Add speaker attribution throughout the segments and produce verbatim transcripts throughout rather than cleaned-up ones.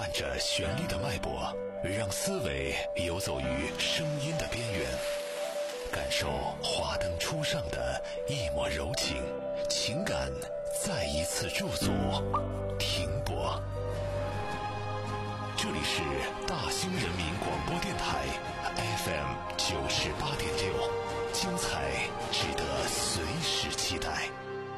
Speaker 1: 按着旋律的脉搏，让思维游走于声音的边缘，感受华灯初上的一抹柔情，情感再一次驻足停泊。这里是大兴人民广播电台 F M 九十八点六，精彩值得随时期待。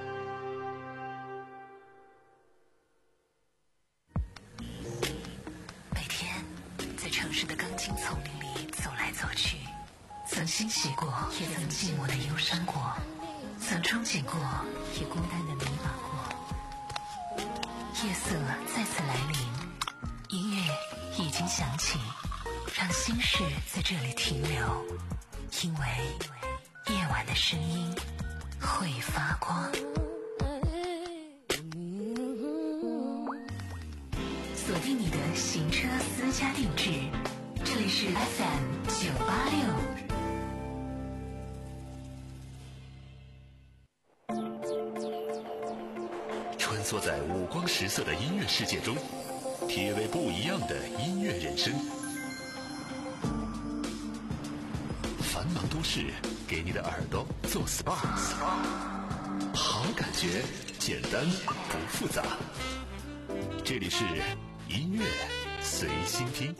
Speaker 2: 每天在城市的钢筋丛林里走来走去，曾欣喜过，也曾寂寞的忧伤过，曾憧憬过，也孤单的迷茫过。夜色再次来临，音乐已经响起，让心事在这里停留，因为夜晚的声音会发光。锁定你的行车私家定制，这里是 F M 九八六。
Speaker 1: 穿梭在五光十色的音乐世界中，体味不一样的音乐人生。繁忙都市给你的耳朵做 S P A， 好感觉简单不复杂。这里是音乐随心听。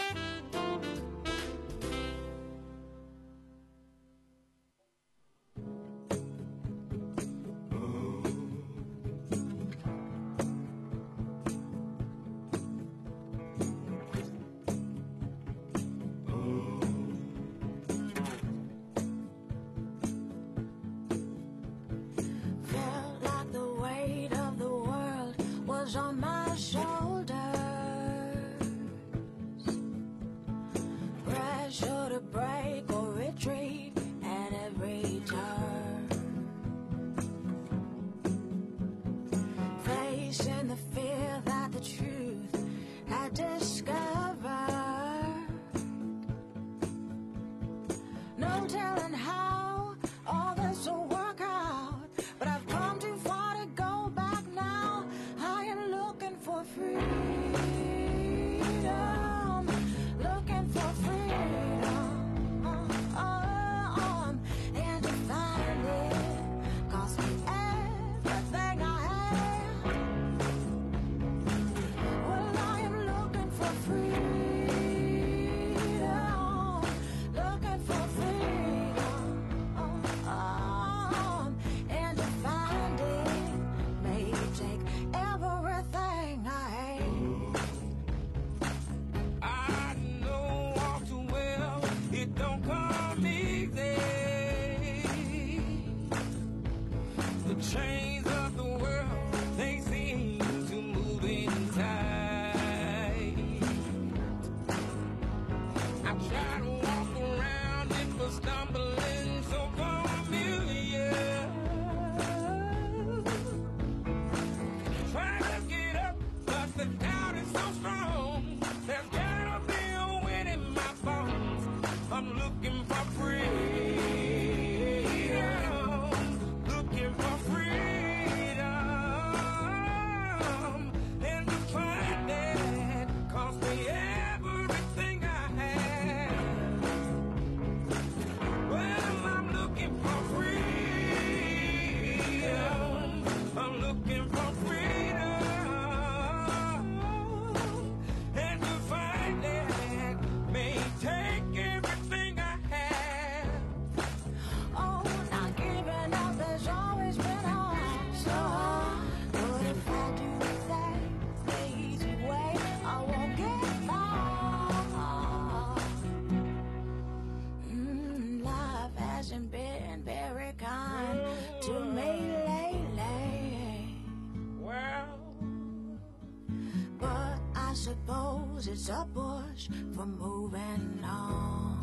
Speaker 3: It's a push for moving on.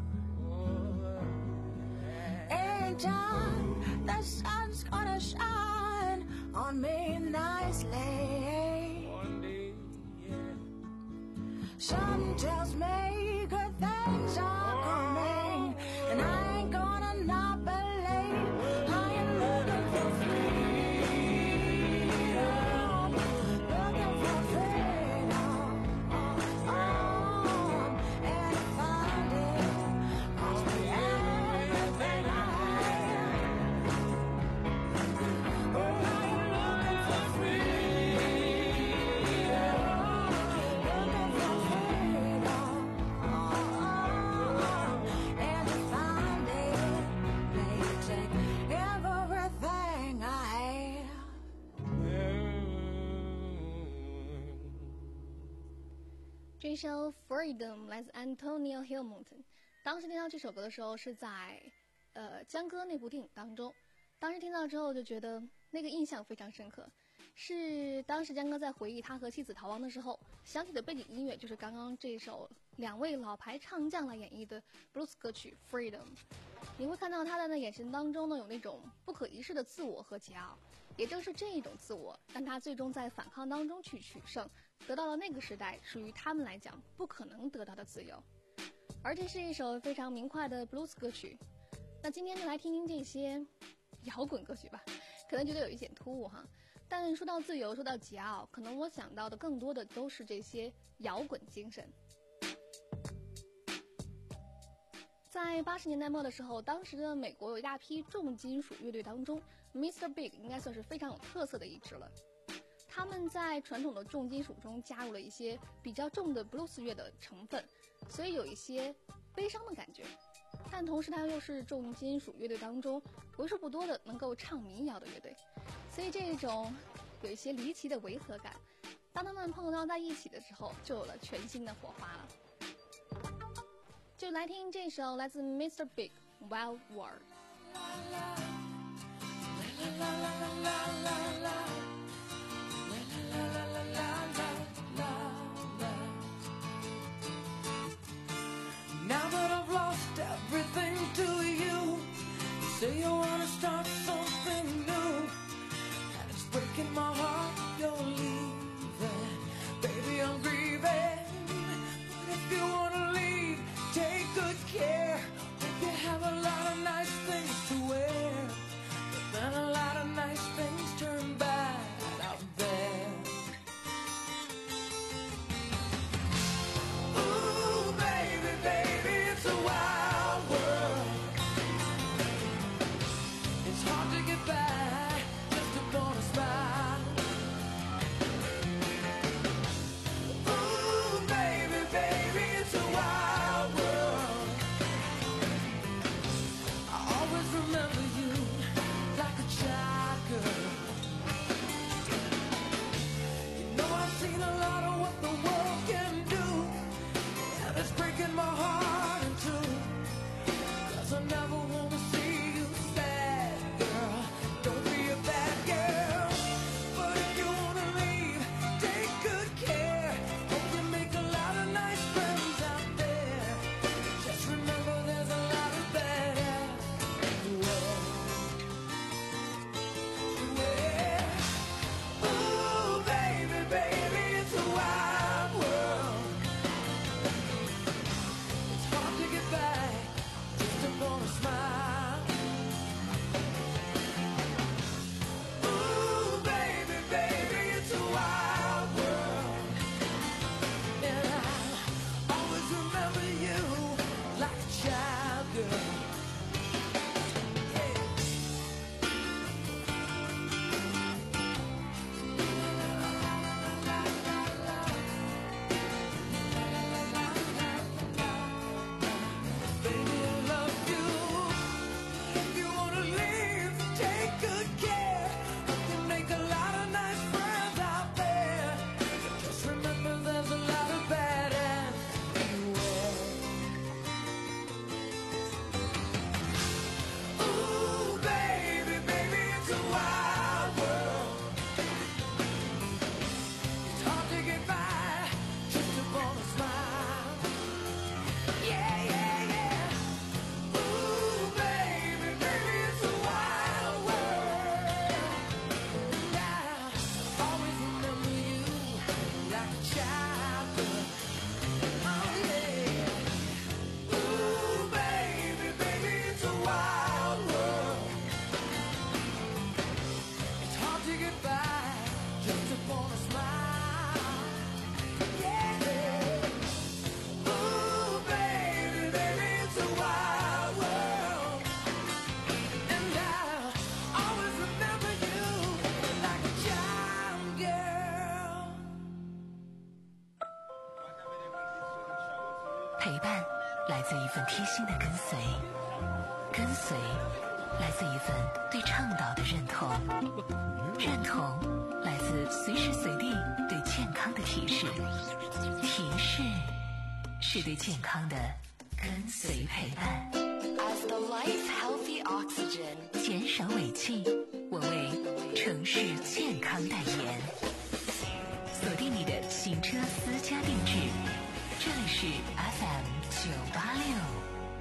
Speaker 3: Anytime the sun's gonna shine on me nicely. One day, yeah. Sun tells me good things are coming, and I ain't gonna not believe. I am looking for freedom, looking for freedom.
Speaker 4: 这首 Freedom 来自 Antonio Hilmonton。当时听到这首歌的时候是在呃江歌那部电影当中，当时听到之后就觉得那个印象非常深刻，是当时江歌在回忆他和妻子逃亡的时候响起的背景音乐，就是刚刚这首两位老牌唱将来演绎的 blues 歌曲 Freedom。 你会看到他的那眼神当中呢有那种不可一世的自我和桀骜，也正是这一种自我让他最终在反抗当中去取胜，得到了那个时代属于他们来讲不可能得到的自由。而这是一首非常明快的 blues 歌曲。那今天就来听听这些摇滚歌曲吧，可能觉得有一点突兀哈，但说到自由，说到桀骜，可能我想到的更多的都是这些摇滚精神。在八十年代末的时候，当时的美国有一大批重金属乐队当中 Mister Big 应该算是非常有特色的一支了。他们在传统的重金属中加入了一些比较重的 blues 乐的成分，所以有一些悲伤的感觉，但同时它又是重金属乐队当中为数不多的能够唱民谣的乐队，所以这种有一些离奇的违和感，当他们碰撞在一起的时候就有了全新的火花了。就来听这首来自 Mister Big Wild World。
Speaker 3: Now that I've lost everything to you, you say you wanna start something new, and it's breaking my heart you're leaving. Baby, I'm grieving, but if you wanna leave, take good care. Hope you have a lot of nice things to wear, but then a lot of nice things turn bad out there. Ooh, baby, baby, it's a wild world. It's hard to get by just upon a smile. Ooh, baby, baby, it's a wild world. I always remember you like a child girl. You know I've seen a lot of what the world can do, and it's breaking my heart in two, 'cause I never wanna see you sad, girl. Don't be a bad girl, but if you wanna leave, take good care. Hope you make a lot of nice friends out there. Just remember there's a lot of bad everywhere. Everywhere. Ooh, baby, baby, it's a wild world. It's hard to get back just upon a smile. Ooh, baby, baby, it's a wild world. And I'll always remember you like a child girl. Yeah. Baby, I love you. If you wanna leave, take good care. You can make a lot of nice friends out there. Just remember there's a lot of bad everywhere. Ooh, baby, baby, it's a wild world. It's hard to get by just upon a smile. Yeah, yeah, yeah. Ooh, baby, baby, it's a wild world. And I always remember you like a child girl. Oh, yeah. Ooh, baby, baby, it's a wild world. It's hard to get by just upon a smile. Yeah. Ooh, baby, baby, it's a wild world. And I'll always remember you like a child girl.
Speaker 2: 陪伴来自一份贴心的跟随，跟随来自一份对倡导的认同，认同来自随时随地对健康的提示，提示是对健康的跟随陪伴。As the life healthy oxygen， 减少尾气，我为城市健康代言。锁定你的行车私家定制，这里是 F M 九八六。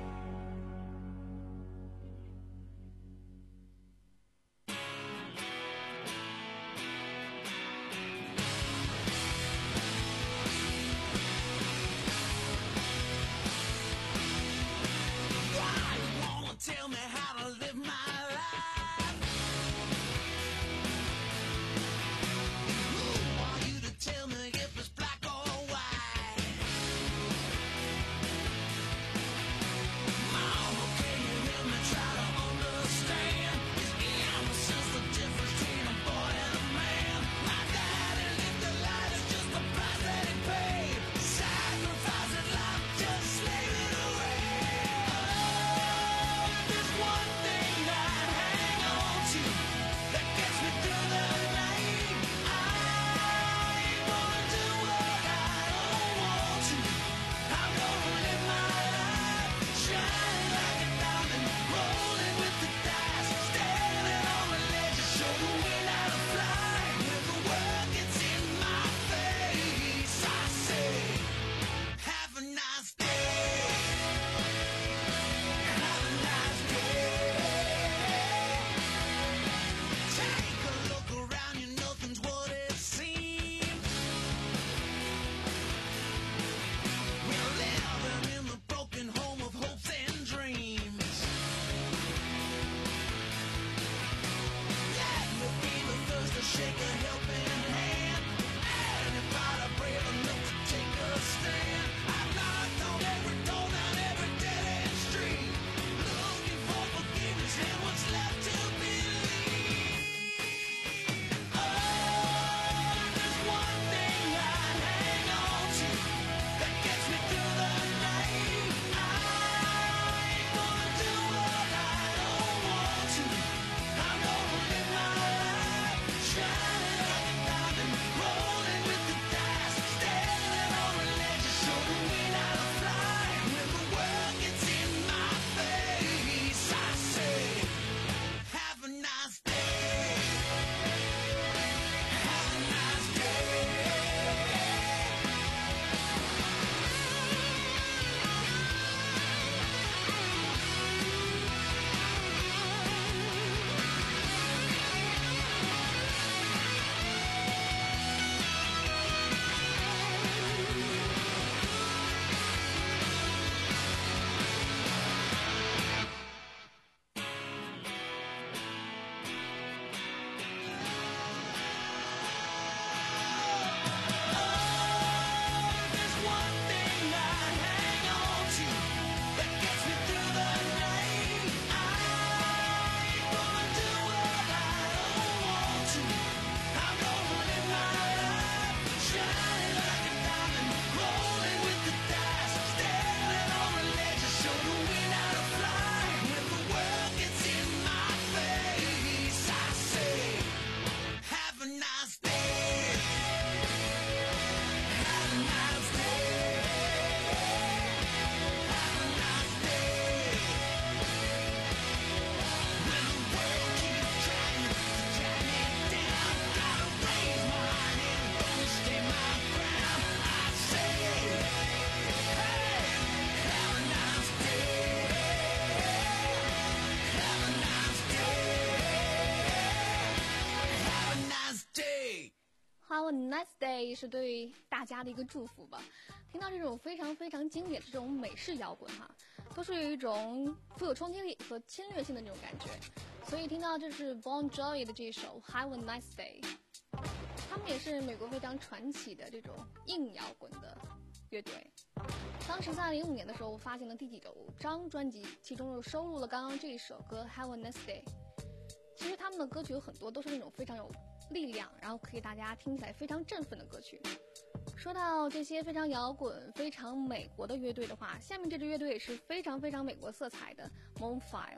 Speaker 4: Have a nice day 是对大家的一个祝福吧。听到这种非常非常经典的这种美式摇滚哈，都是有一种富有冲击力和侵略性的那种感觉。所以听到这是 Bon Jovi 的这首 Have a nice day， 他们也是美国非常传奇的这种硬摇滚的乐队。当时在零五年的时候发行了第几张专辑，其中又收录了刚刚这一首歌 Have a nice day。其实他们的歌曲有很多都是那种非常有力量，然后可以大家听起来非常振奋的歌曲。说到这些非常摇滚非常美国的乐队的话，下面这支乐队也是非常非常美国色彩的 Moonfire，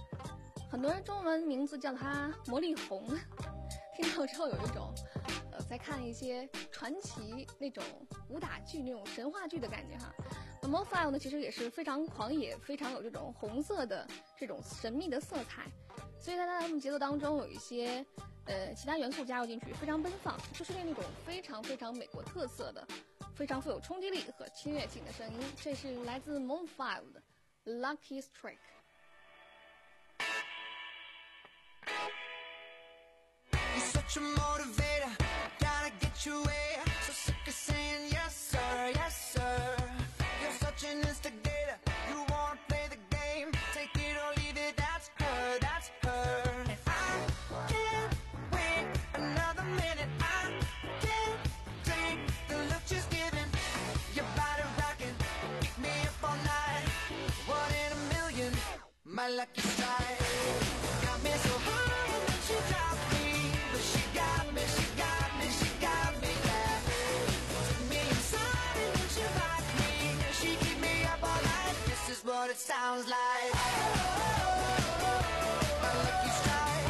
Speaker 4: 很多人中文名字叫它魔力红，听到之后有一种呃在在看一些传奇那种武打剧、那种神话剧的感觉哈。那么 File 呢，其实也是非常狂野，非常有这种红色的这种神秘的色彩，所以在他们节奏当中有一些呃其他元素加入进去，非常奔放，就是那种非常非常美国特色的、非常富有冲击力和侵略性的声音。这是来自 Moon Five 的 Lucky Strike。You're
Speaker 3: such a motivator, gotta get your way. So sick of saying yes sir, yes sir. You're such an instigator, you wanna play the game. Take it or leave it, that's her, that's her. And I can't wait another minute. I can't take the look she's giving. Your body rocking, keep me up all night. One in a million, my lucky strike. Got me so high and then she dropped me. But she got me, she got me, she got me, yeah. Took me inside and then she rocked me. She keep me up all night, this is what it sounds like. My lucky strike.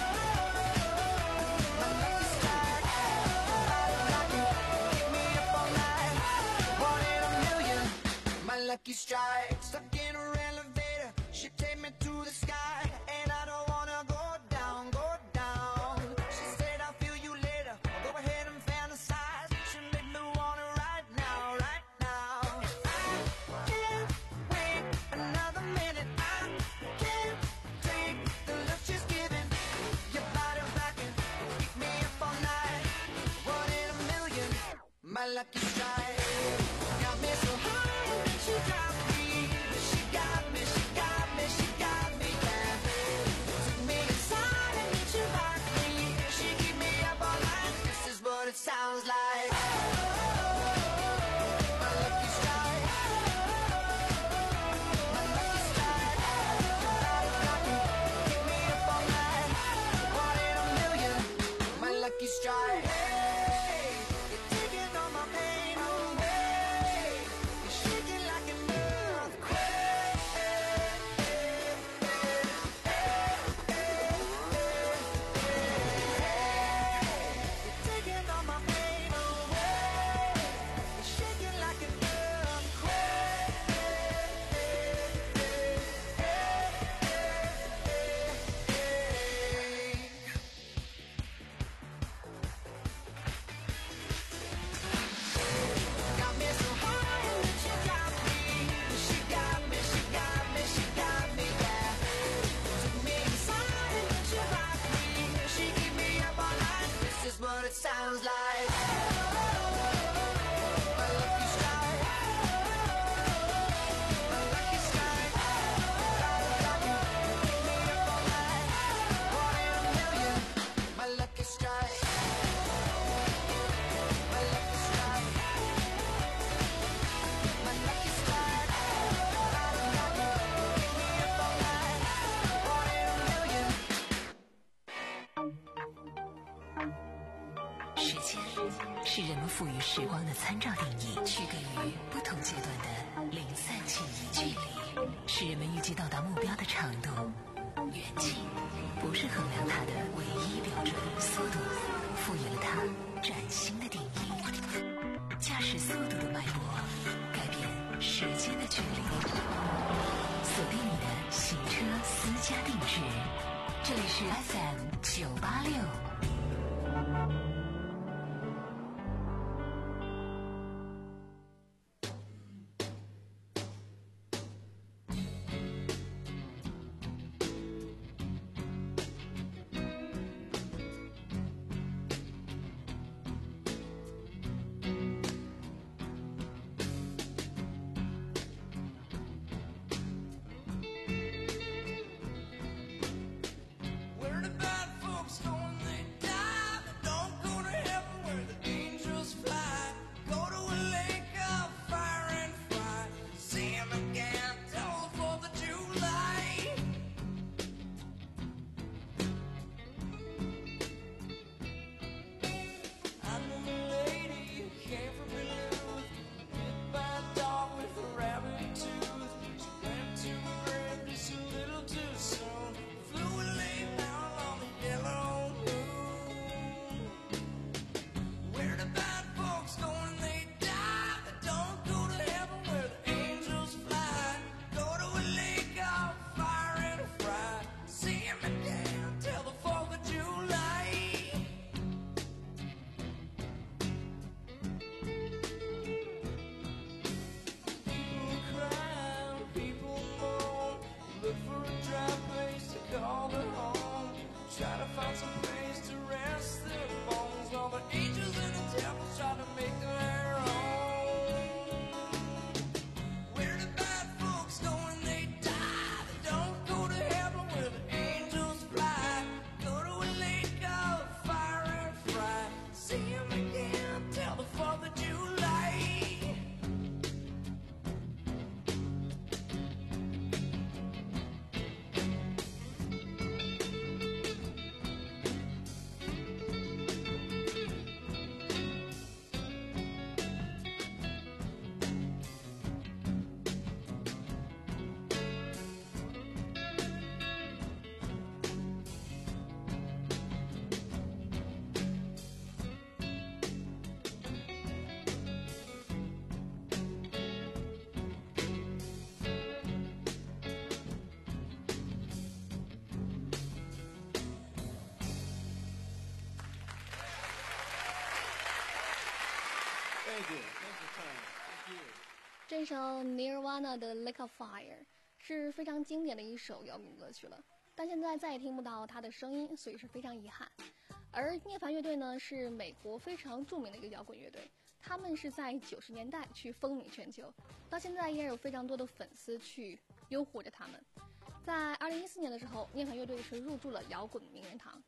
Speaker 3: My lucky strike. Body rocking, keep me up all night. One in a million, my lucky strike. Stuck in her elevator, she take me to the sky. And I don't wanna go down, go down. She said I'll feel you later, go ahead and fantasize. She make me wanna right now, right now. I can't wait another minute. I can't take the look she's giving. Your body rocking, keep me up all night. One in a million, my lucky strike. Got me so high and then she dropped me. But she got me, she got me, she got me, yeah. Took me inside and then she rocked me. She keep me up all night, this is what it sounds like. My lucky strike. My lucky strike. Body rocking, keep me up all night. One in a million, my lucky strike. Hey, you're taking all my pain away. You're shaking like an earthquake. You're taking all my pain away. You're shaking like an earthquake. Got me so high and then she got me. She got me, she got me, she got me, yeah. Took me inside and then she rocked me. She keep me up all night, this is what it sounds like. My lucky strike. My lucky strike. Body rocking, keep me up all night. One in a million, my lucky strike. My lucky strike. My lucky strike. Body rocking, keep me up all night. One in a million.
Speaker 2: 时间是人们赋予时光的参照定义，区隔于不同阶段的零散记忆距离，是人们预计到达目标的长度。远近不是衡量它的唯一标准，速度赋予了它崭新的定义。驾驶速度的脉搏，改变时间的距离。锁定你的行车私家定制，这里是 F M 九八六。
Speaker 3: Where the bad folks going, they
Speaker 5: Thank you. Thank you, Thank you.
Speaker 4: 这首 Nirvana 的 Lake of Fire 是非常经典的一首摇滚歌曲了，但现在再也听不到它的声音，所以是非常遗憾。而涅槃乐队呢，是美国非常著名的一个摇滚乐队，他们是在九十年代去风靡全球，到现在依然有非常多的粉丝去拥护着他们。在二零一四年的时候，涅槃乐队是入驻了摇滚名人堂。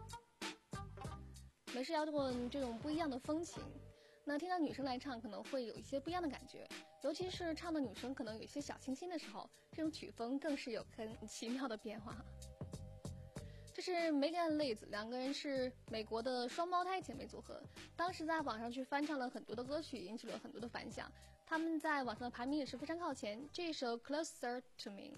Speaker 4: 美式摇滚这种不一样的风情，那听到女生来唱可能会有一些不一样的感觉，尤其是唱的女生可能有一些小清新的时候，这种曲风更是有很奇妙的变化。这是 Megan Liz， 两个人是美国的双胞胎姐妹组合，当时在网上去翻唱了很多的歌曲，引起了很多的反响，他们在网上的排名也是非常靠前。这首 Closer to Me。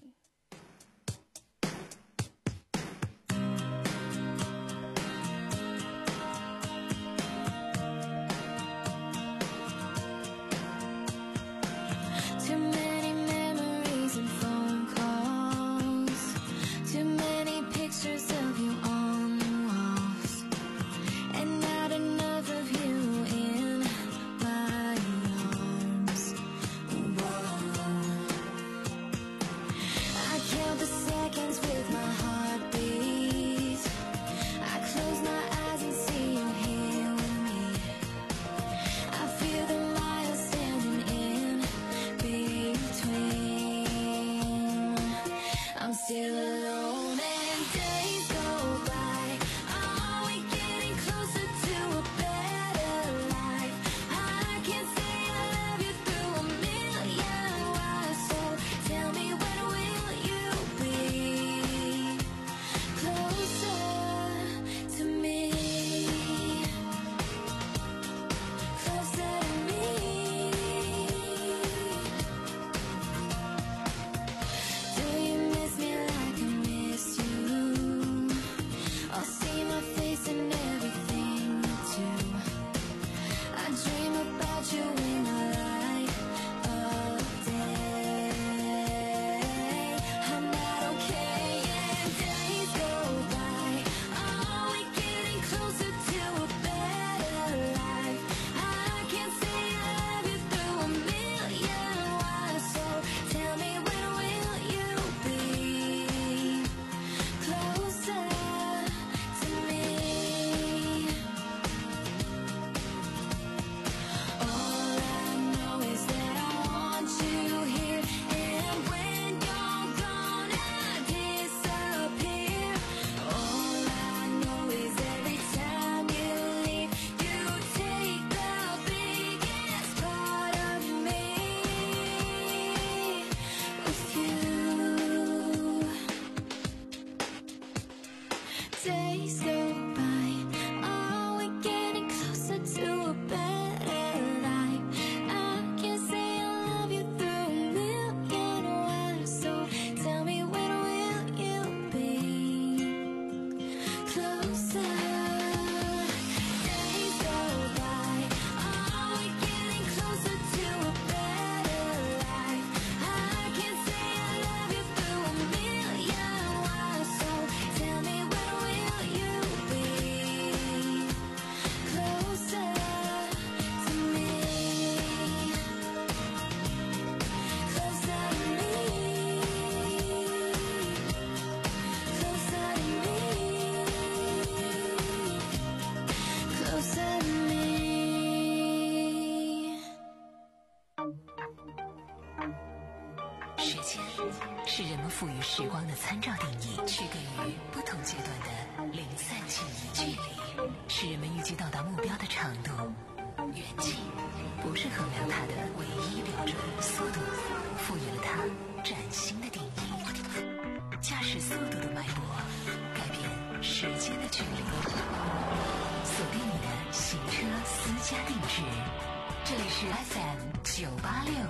Speaker 2: 赋予时光的参照定义，区隔于不同阶段的零散记忆。距离是人们预计到达目标的长度，远近不是衡量它的唯一标准。速度赋予了它崭新的定义，驾驶速度的脉搏改变时间的距离。锁定你的行车私家定制，这里是 F M 九八六。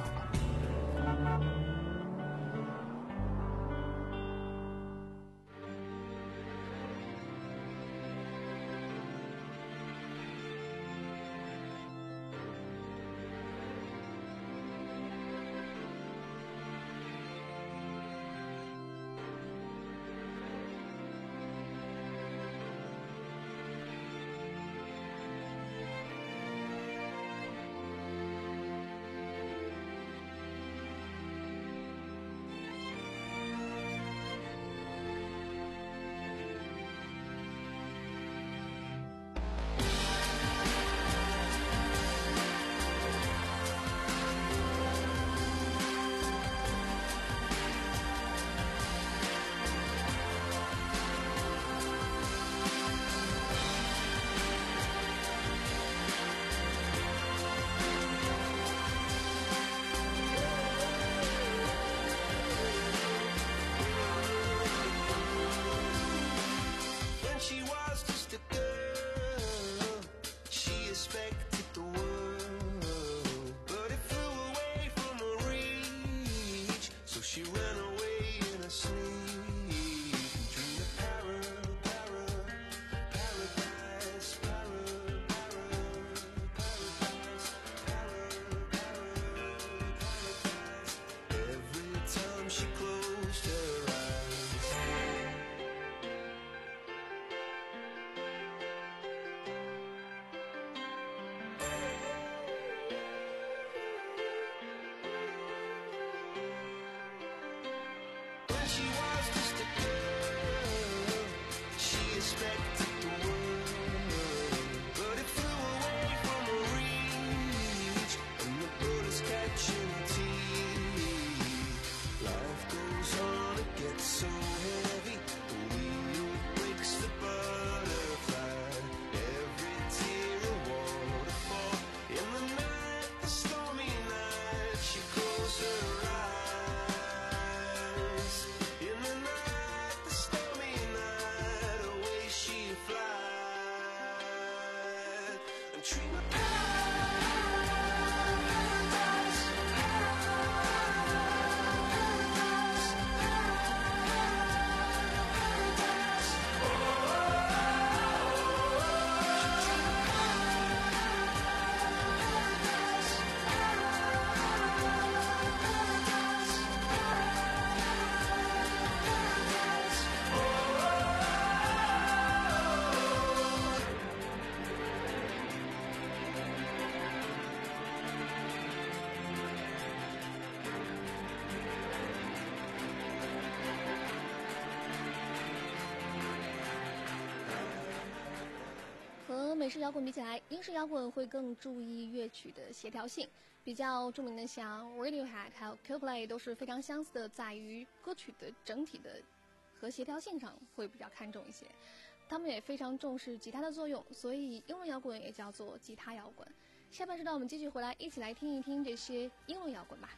Speaker 4: 和美式摇滚比起来，英式摇滚会更注意乐曲的协调性。比较著名的像 Radiohead 还有 Coldplay 都是非常相似的，在于歌曲的整体的和协调性上会比较看重一些。他们也非常重视吉他的作用，所以英伦摇滚也叫做吉他摇滚。下半时段我们继续回来，一起来听一听这些英伦摇滚吧。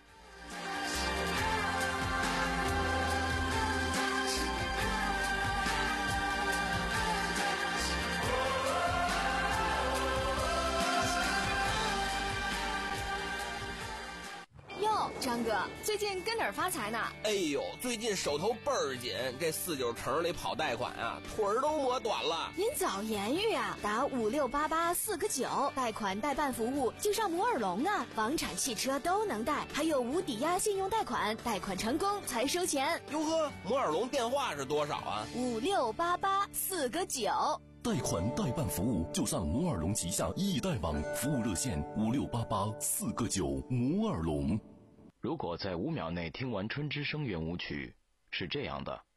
Speaker 6: 哟，张哥，最近跟哪儿发财呢？
Speaker 7: 哎呦，最近手头倍儿紧，这四九城里跑贷款啊，腿儿都磨短了。
Speaker 6: 您早言语啊，打五六八八四个九，贷款代办服务就上摩尔龙啊，房产、汽车都能贷，还有无抵押信用贷款，贷款成功才收钱。
Speaker 7: 哟呵，摩尔龙电话是多少啊？
Speaker 6: 五六八八四个九。
Speaker 8: 贷款代办服务就上摩尔龙旗下易贷网，服务热线五六八八四个九。摩尔龙。
Speaker 9: 如果在五秒内听完《春之声》圆舞曲，是这样的；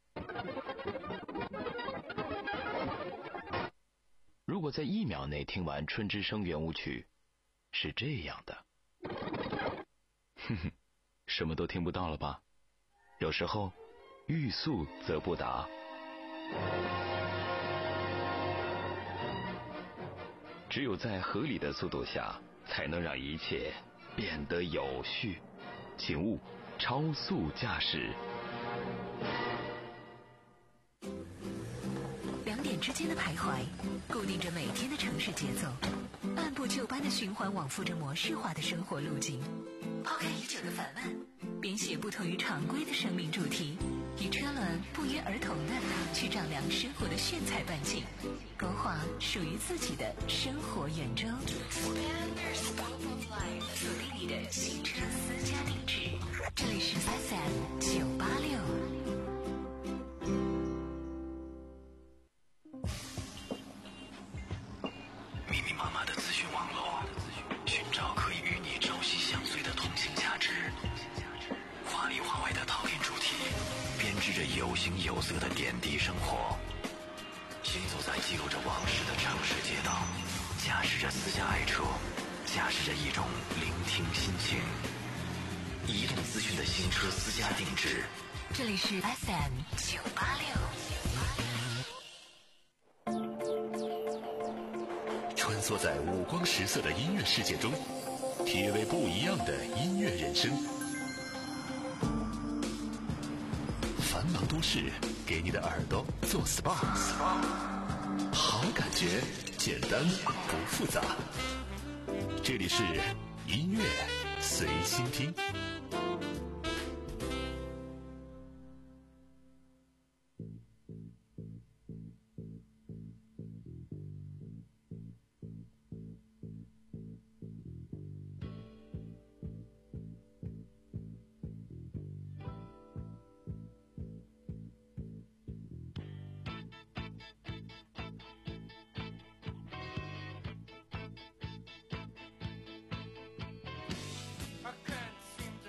Speaker 9: 如果在一秒内听完《春之声》圆舞曲，是这样的。哼哼，什么都听不到了吧？有时候，欲速则不达。只有在合理的速度下，才能让一切变得有序。请勿超速驾驶。
Speaker 2: 两点之间的徘徊，固定着每天的城市节奏，按部就班的循环往复着模式化的生活路径。抛开已久的烦闷，编写不同于常规的生命主题，与车轮不约而同的去丈量生活的炫彩半径，勾画属于自己的生活圆周。锁定你的新车私家定制，这里是 F M 九八六。
Speaker 1: 密密麻麻的资讯网络，寻找可以与你朝夕相随的通信价值。华里华外的讨厌主题，编织着有形有色的点滴生活。行走在记录着往事的城市街道，驾驶着私家爱车，驾驶着一种聆听心情。移动资讯的新车私家定制，
Speaker 2: 这里是 F M 九八六。
Speaker 1: 穿梭在五光十色的音乐世界中，体味不一样的音乐人生。繁忙都市给你的耳朵做 S P A， 好感觉，简单不复杂。这里是音乐随心听。
Speaker 3: I can't seem to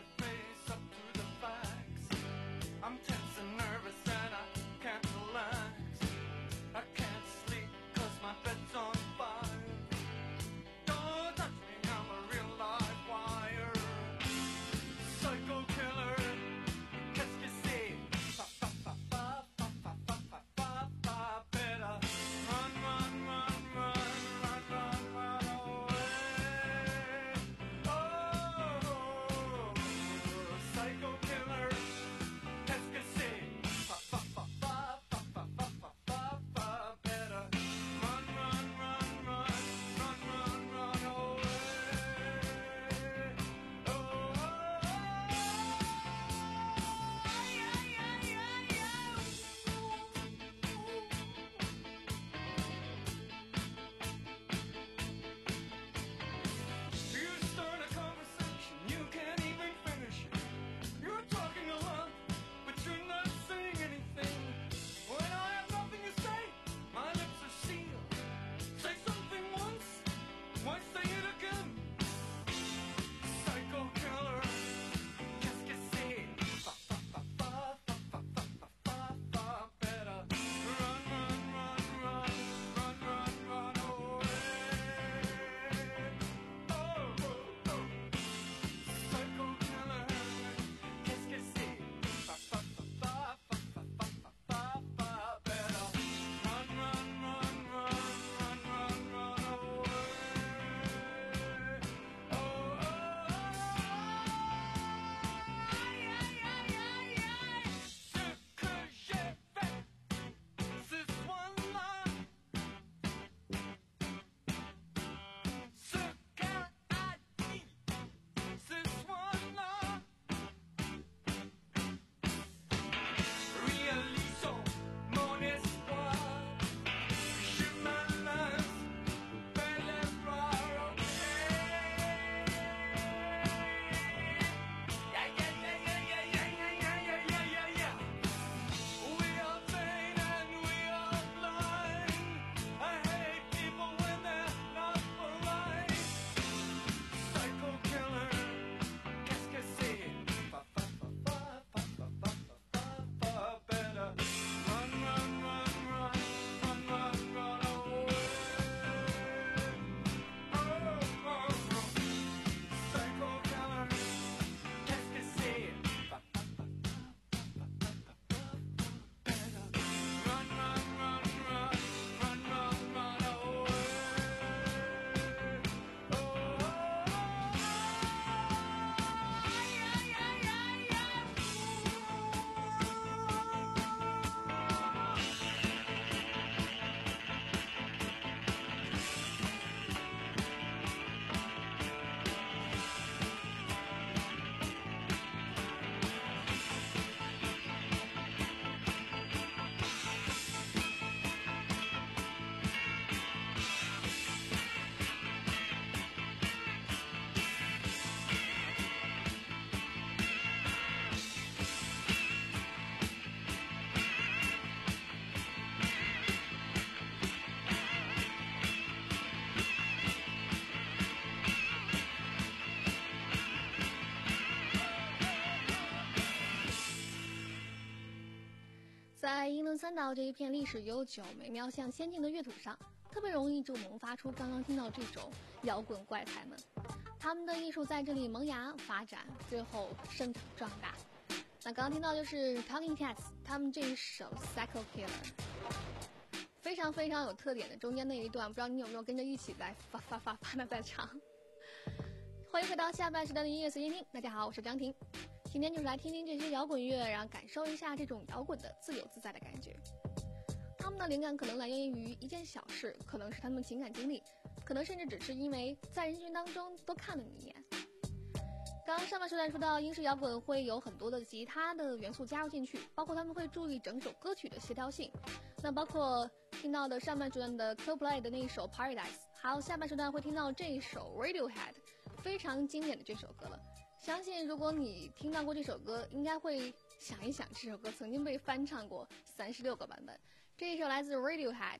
Speaker 4: 到这一片历史悠久、美妙像仙境的乐土上，特别容易就萌发出刚刚听到这种摇滚怪才们。他们的艺术在这里萌芽发展，最后生长壮大。那刚刚听到就是 Talking Cats 他们这一首 Psycho Killer， 非常非常有特点的中间那一段，不知道你有没有跟着一起在发发发发的在唱。欢迎回到下半时段的音乐随心听，大家好，我是张婷。今天就是来听听这些摇滚乐，然后感受一下这种摇滚的自由自在的感觉。他们的灵感可能来源于一件小事，可能是他们情感经历，可能甚至只是因为在人群当中多看了你一眼。刚刚上半时段说到英式摇滚会有很多的吉他的元素加入进去，包括他们会注意整首歌曲的协调性，那包括听到的上半时段的 Coldplay 的那一首 Paradise， 还有下半时段会听到这一首 Radiohead 非常经典的这首歌了。相信如果你听到过这首歌，应该会想一想这首歌曾经被翻唱过三十六个版本。这一首来自 Radiohead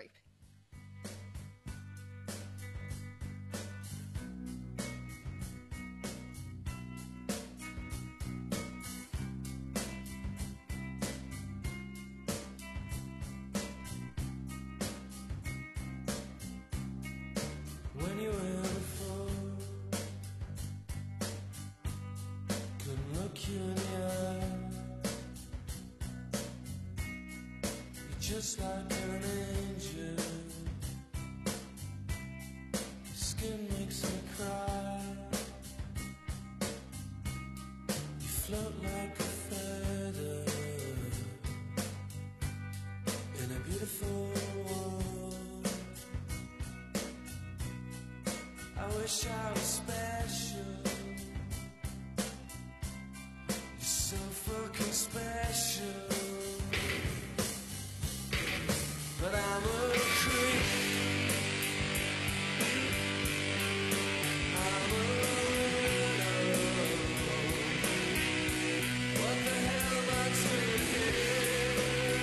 Speaker 3: Creep。Just like an angel, your skin makes me cry. You float like a feather in a beautiful world. I wish I was special. You're so fucking special.But I'm a creep. I'm a widow. What the hell am I doing here?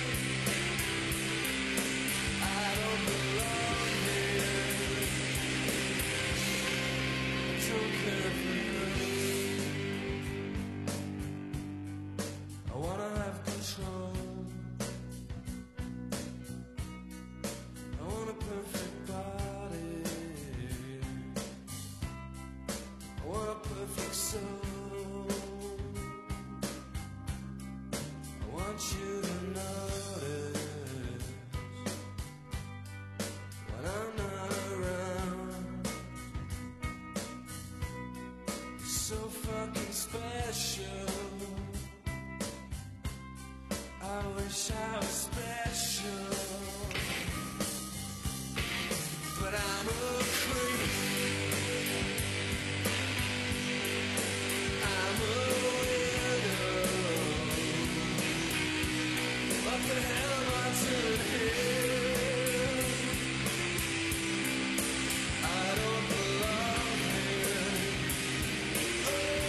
Speaker 3: I don't belong here. I don't care for girls. I wanna have control.Perfect body, I want a perfect soul. I want you to notice when I'm not around. You're so fucking special. I wish I was special.But I'm a creep. I'm a widow. What the hell am I doing here? I don't belong here. Oh,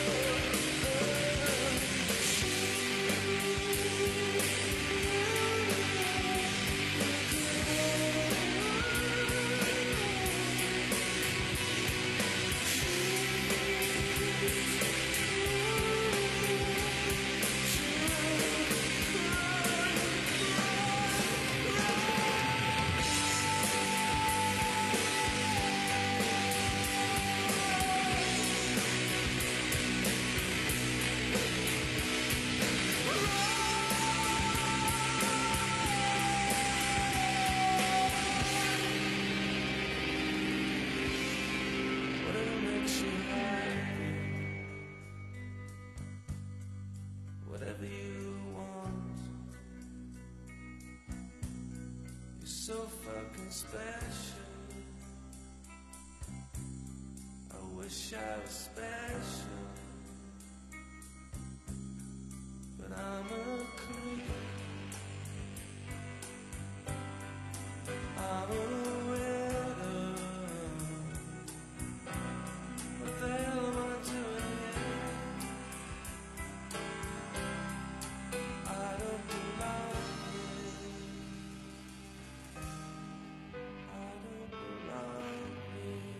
Speaker 3: whatever you want. You're so fucking special. I wish I was special, but I'm a creep. I'm a widow. What the hell am I doing here?I don't belong here. I don't belong here.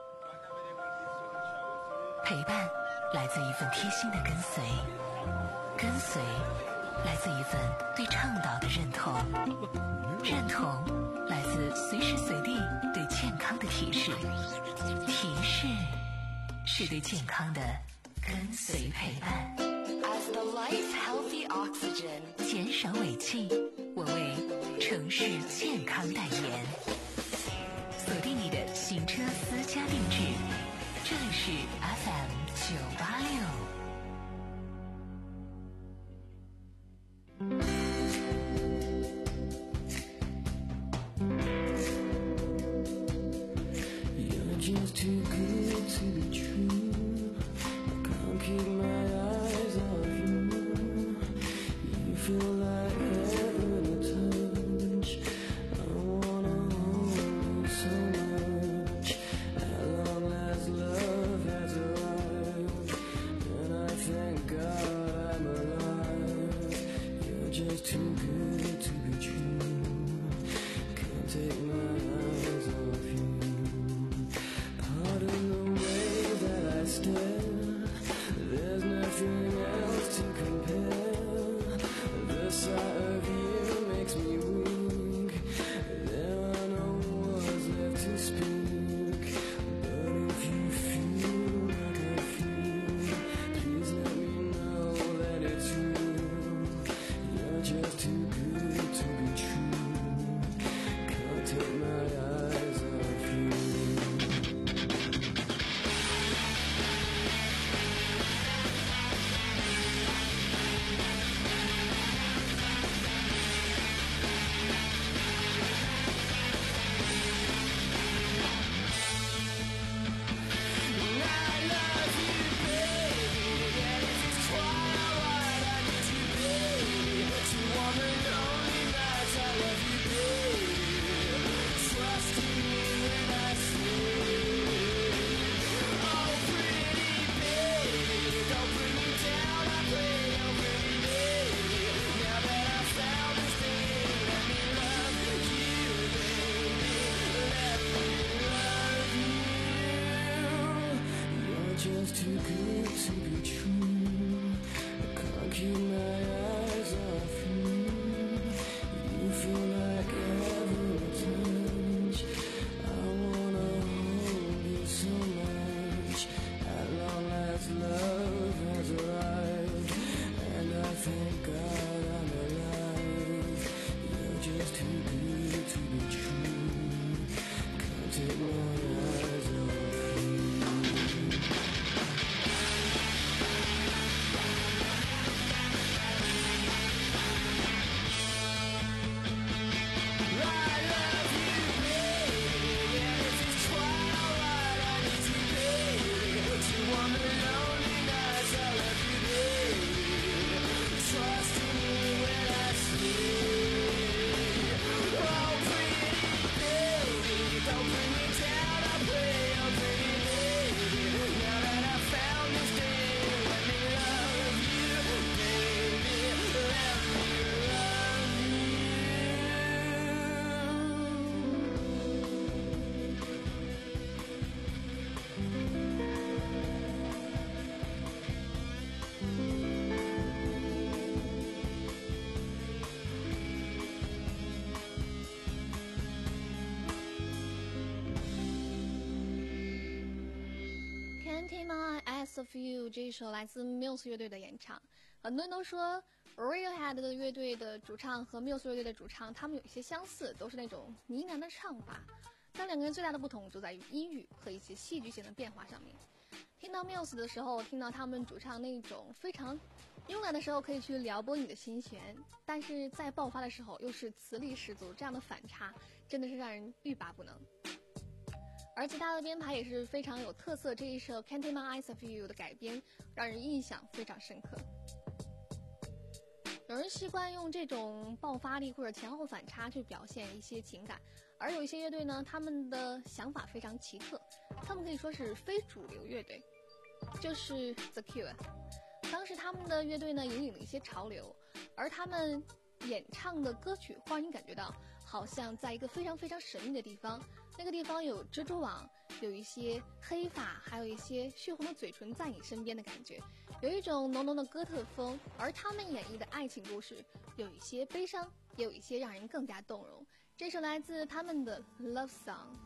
Speaker 2: 陪伴来自一份贴心的跟随， 跟随来自一份对倡导的认同，认同来自随时随地对健康的提示，提示是对健康的跟随陪伴。
Speaker 6: As the life healthy oxygen，
Speaker 2: 减少尾气，我为城市健康代言。锁定你的行车私家定制，这里是 F M 九八六。
Speaker 3: Just too good to be true. I can't keep my eyes off you. You feel like heaven to touch. I wanna hold you so much. At long last, love has arrived, and I thank God I'm alive. You're just too good to be true. Can't take my eyes off you. Pardon the way that I stare, there's nothing else to compare. The sight of you makes me weak. There are no words left to speak. But if you feel like I feel, please let me know that it's real. You're just too good to be true. Can't take my eyes off you. Just too good to be true. I can't keep my eyes off you. You feel like heaven to touch. I wanna hold you so much. At long last, love has arrived, and I thank God I'm alive. You're just too good to be true. Can't take my eyes off you.
Speaker 4: Take My Eyes Off You 这一首来自 Muse 乐队的演唱，很多人都说 Radiohead 的乐队的主唱和 Muse 乐队的主唱他们有一些相似，都是那种呢喃的唱法，但两个人最大的不同就在于音域和一些戏剧性的变化上面。听到 Muse 的时候，听到他们主唱那种非常慵懒的时候可以去撩拨你的心弦，但是在爆发的时候又是磁力十足，这样的反差真的是让人欲罢不能。而其他的编排也是非常有特色，这一首 Can't Take My Eyes Off You 的改编让人印象非常深刻。有人习惯用这种爆发力或者前后反差去表现一些情感，而有一些乐队呢，他们的想法非常奇特，他们可以说是非主流乐队，就是 The Cure。 当时他们的乐队呢引领了一些潮流，而他们演唱的歌曲会让你感觉到好像在一个非常非常神秘的地方，那个地方有蜘蛛网，有一些黑发，还有一些血红的嘴唇在你身边的感觉，有一种浓浓的哥特风。而他们演绎的爱情故事有一些悲伤，也有一些让人更加动容。这首来自他们的 Love Song。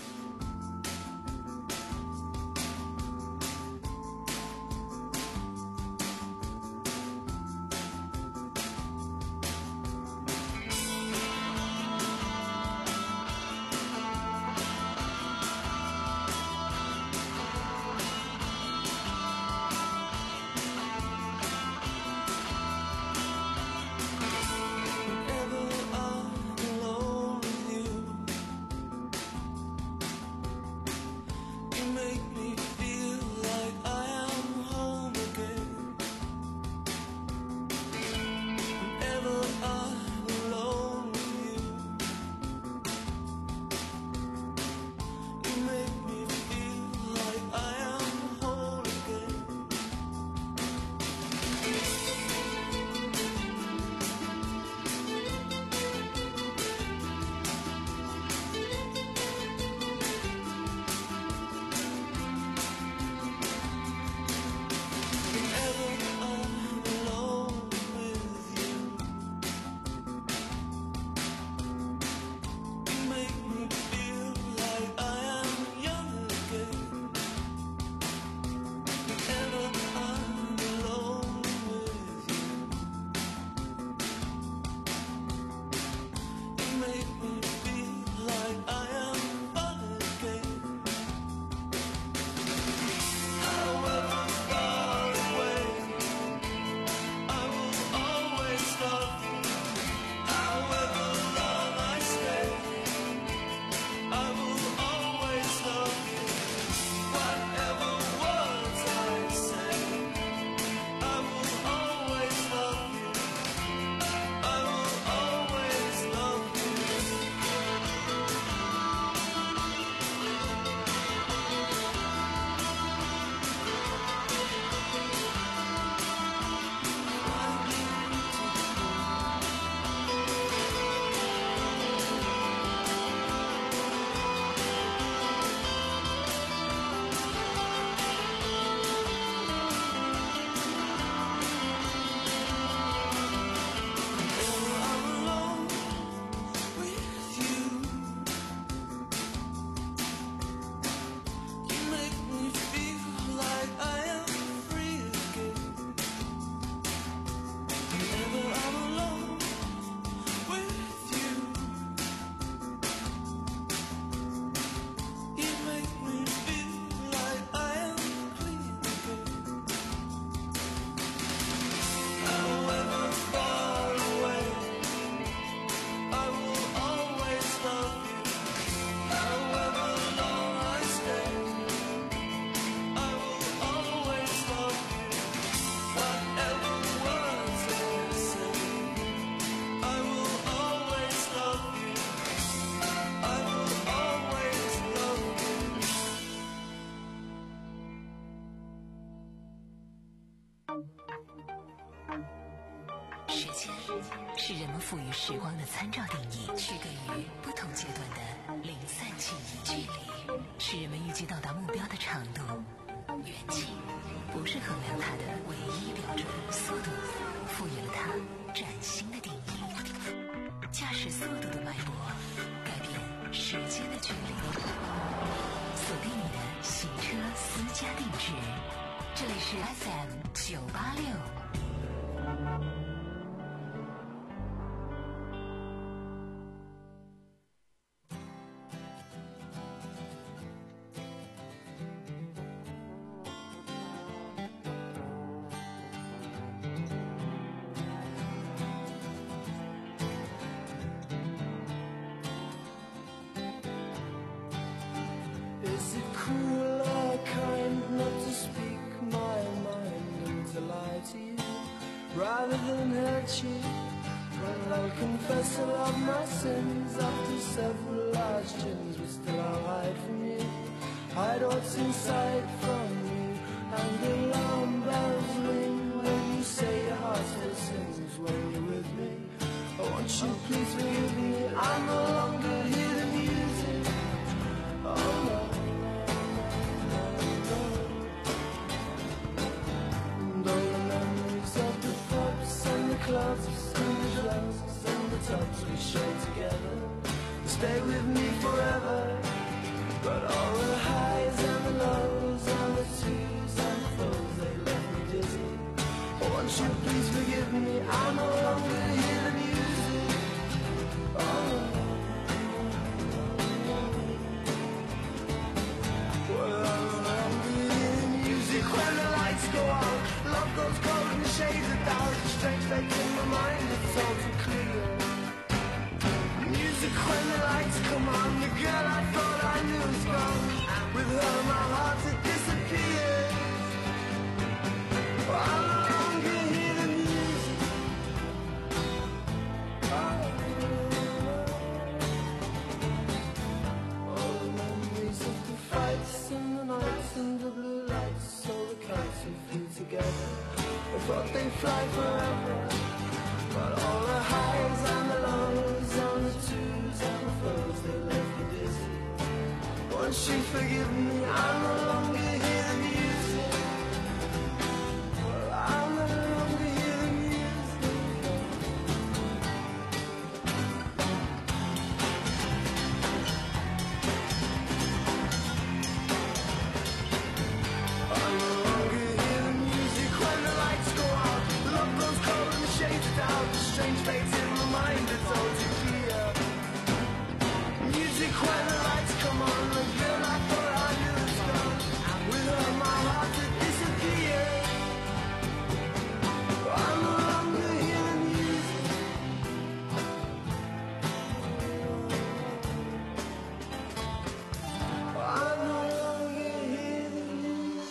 Speaker 2: 时间是人们赋予时光的参照定义，区隔于不同阶段的零散记忆。距离是人们预计到达目标的长度，远近不是衡量它的唯一标准。速度赋予了它崭新的定义，驾驶速度的脉搏改变时间的距离。锁定你的行车私家定制，这里是 F M 九八六。
Speaker 3: Is it cruel or kind not to speak my mind and to lie to you rather than hurt you? Well, I'll confess all of my sins after several large gins, but still I'll hide from you, hide what's inside from you. And alarm bells ring when you say your heart still sings when you're with me. I Won't you please forgive me? I'm no longer here to music. Oh no. And all the memories of the pubs and the clubs and the drugs and the tubs we shared together stay with me forever. But all the highs and the lows and the twos and the foes, they left me dizzy. Won't you please forgive me? I'm no longer here to music. Oh no. Well, I'm no longer here to music. When the lights go out, love goes cold and the shades are down. Strange fakes in my mind, it's all too clear. Music when the lights come on, the girl I thought I knew is gone. With her my heart had disappeared. Oh, I'm no longer here to music. Oh, all the memories of the fights and the nights and the blue lights, all the kites we flew together. I thought they'd fly forever. But all the highs and the lows and the twos and the foes, they left me dizzy. Won't you forgive me? I'm no longer here to music. Well, I'm no longer here to music. I'm no longer here to music when the lights go out. Love goes cold and the shades are down. Strange fates in my mind, it's all too clear. Music when the lights come on, the girl I thought I knew is gone. With her my heart had disappeared. I'm no longer here to music. I'm no longer here to music.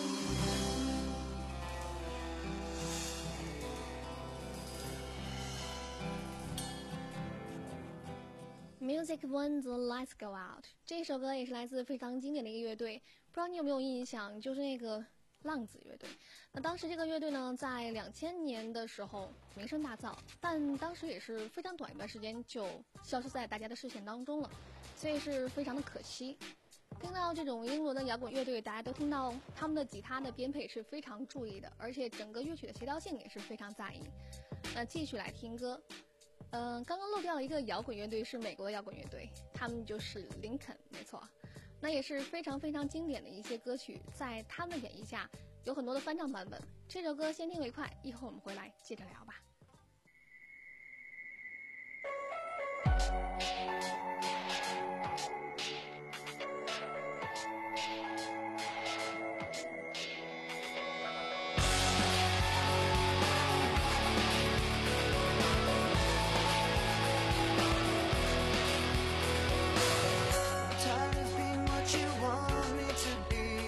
Speaker 4: Music When the Lights Go Out 这首歌也是来自非常经典的一个乐队，不知道你有没有印象，就是那个浪子乐队。那当时这个乐队呢，在两千年的时候名声大噪，但当时也是非常短一段时间就消失在大家的视线当中了，所以是非常的可惜。听到这种英伦的摇滚乐队，大家都听到他们的吉他的编配是非常注意的，而且整个乐曲的协调性也是非常在意。那继续来听歌。嗯、呃，刚刚漏掉了一个摇滚乐队，是美国的摇滚乐队，他们就是林肯，没错。那也是非常非常经典的一些歌曲，在他们的演绎下，有很多的翻唱版本。这首歌先听为快，一会儿我们回来接着聊吧。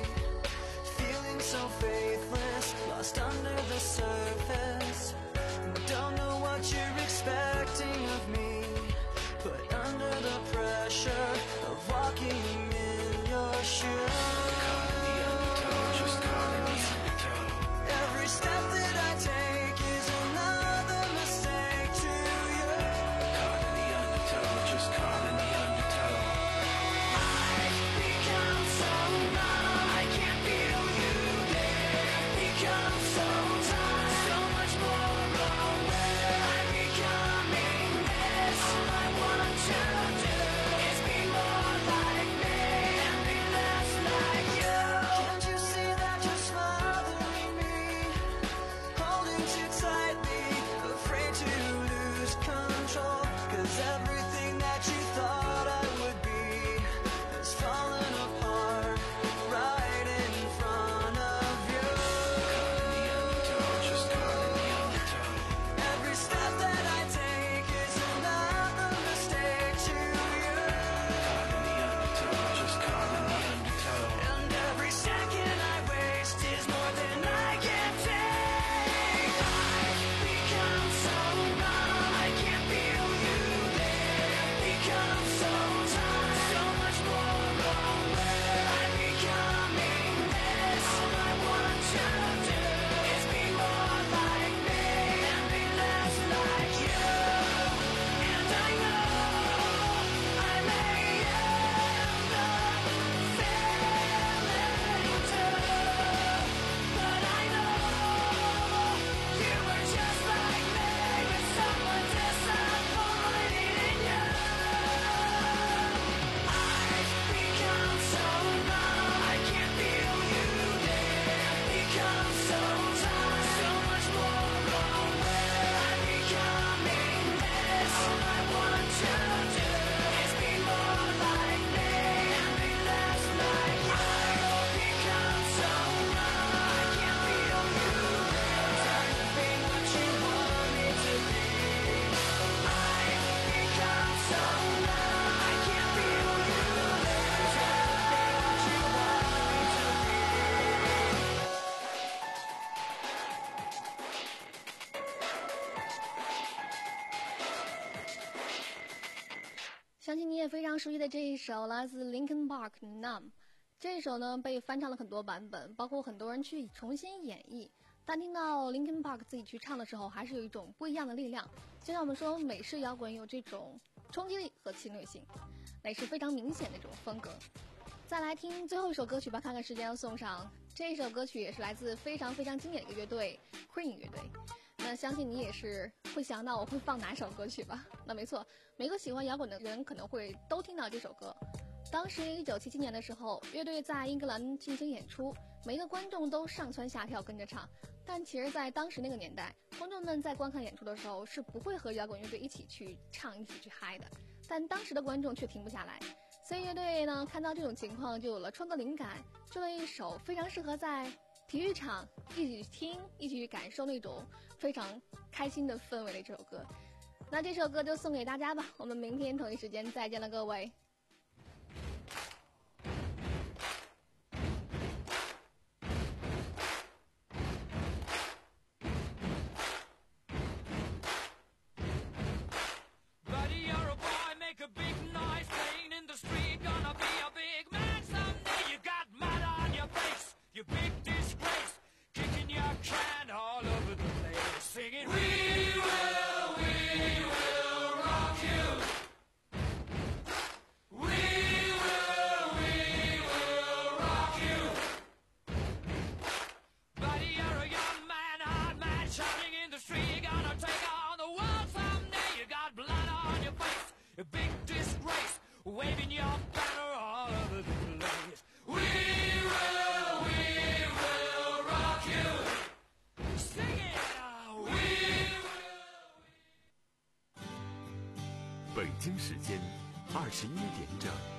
Speaker 3: Under the surface,
Speaker 4: 熟悉的这一首来自 Linkin Park 的 Numb， 这一首呢被翻唱了很多版本，包括很多人去重新演绎，但听到 Linkin Park 自己去唱的时候，还是有一种不一样的力量。就像我们说美式摇滚有这种冲击力和侵略性，那也是非常明显的一种风格。再来听最后一首歌曲吧，看看时间要送上。这一首歌曲也是来自非常非常经典的一个乐队 Queen 乐队，那相信你也是会想到我会放哪首歌曲吧？那没错，每个喜欢摇滚的人可能会都听到这首歌。当时一九七七年的时候，乐队在英格兰进行演出，每个观众都上蹿下跳跟着唱。但其实在当时那个年代，观众们在观看演出的时候是不会和摇滚乐队一起去唱一起去嗨的，但当时的观众却停不下来。所以乐队呢看到这种情况，就有了创作灵感，做了一首非常适合在体育场一起听一起去感受那种非常开心的氛围的这首歌。那这首歌就送给大家吧，我们明天同一时间再见了，各位。
Speaker 3: You big disgrace, kicking your can all over the place, singing, We will, we will rock you. We will, we will rock you. Buddy, you're a young man, hard man, shouting in the street. You're gonna take on the world someday. You got blood on your face, a big disgrace, waving your banner all over the place. We will, we
Speaker 10: 北京时间二十一点整。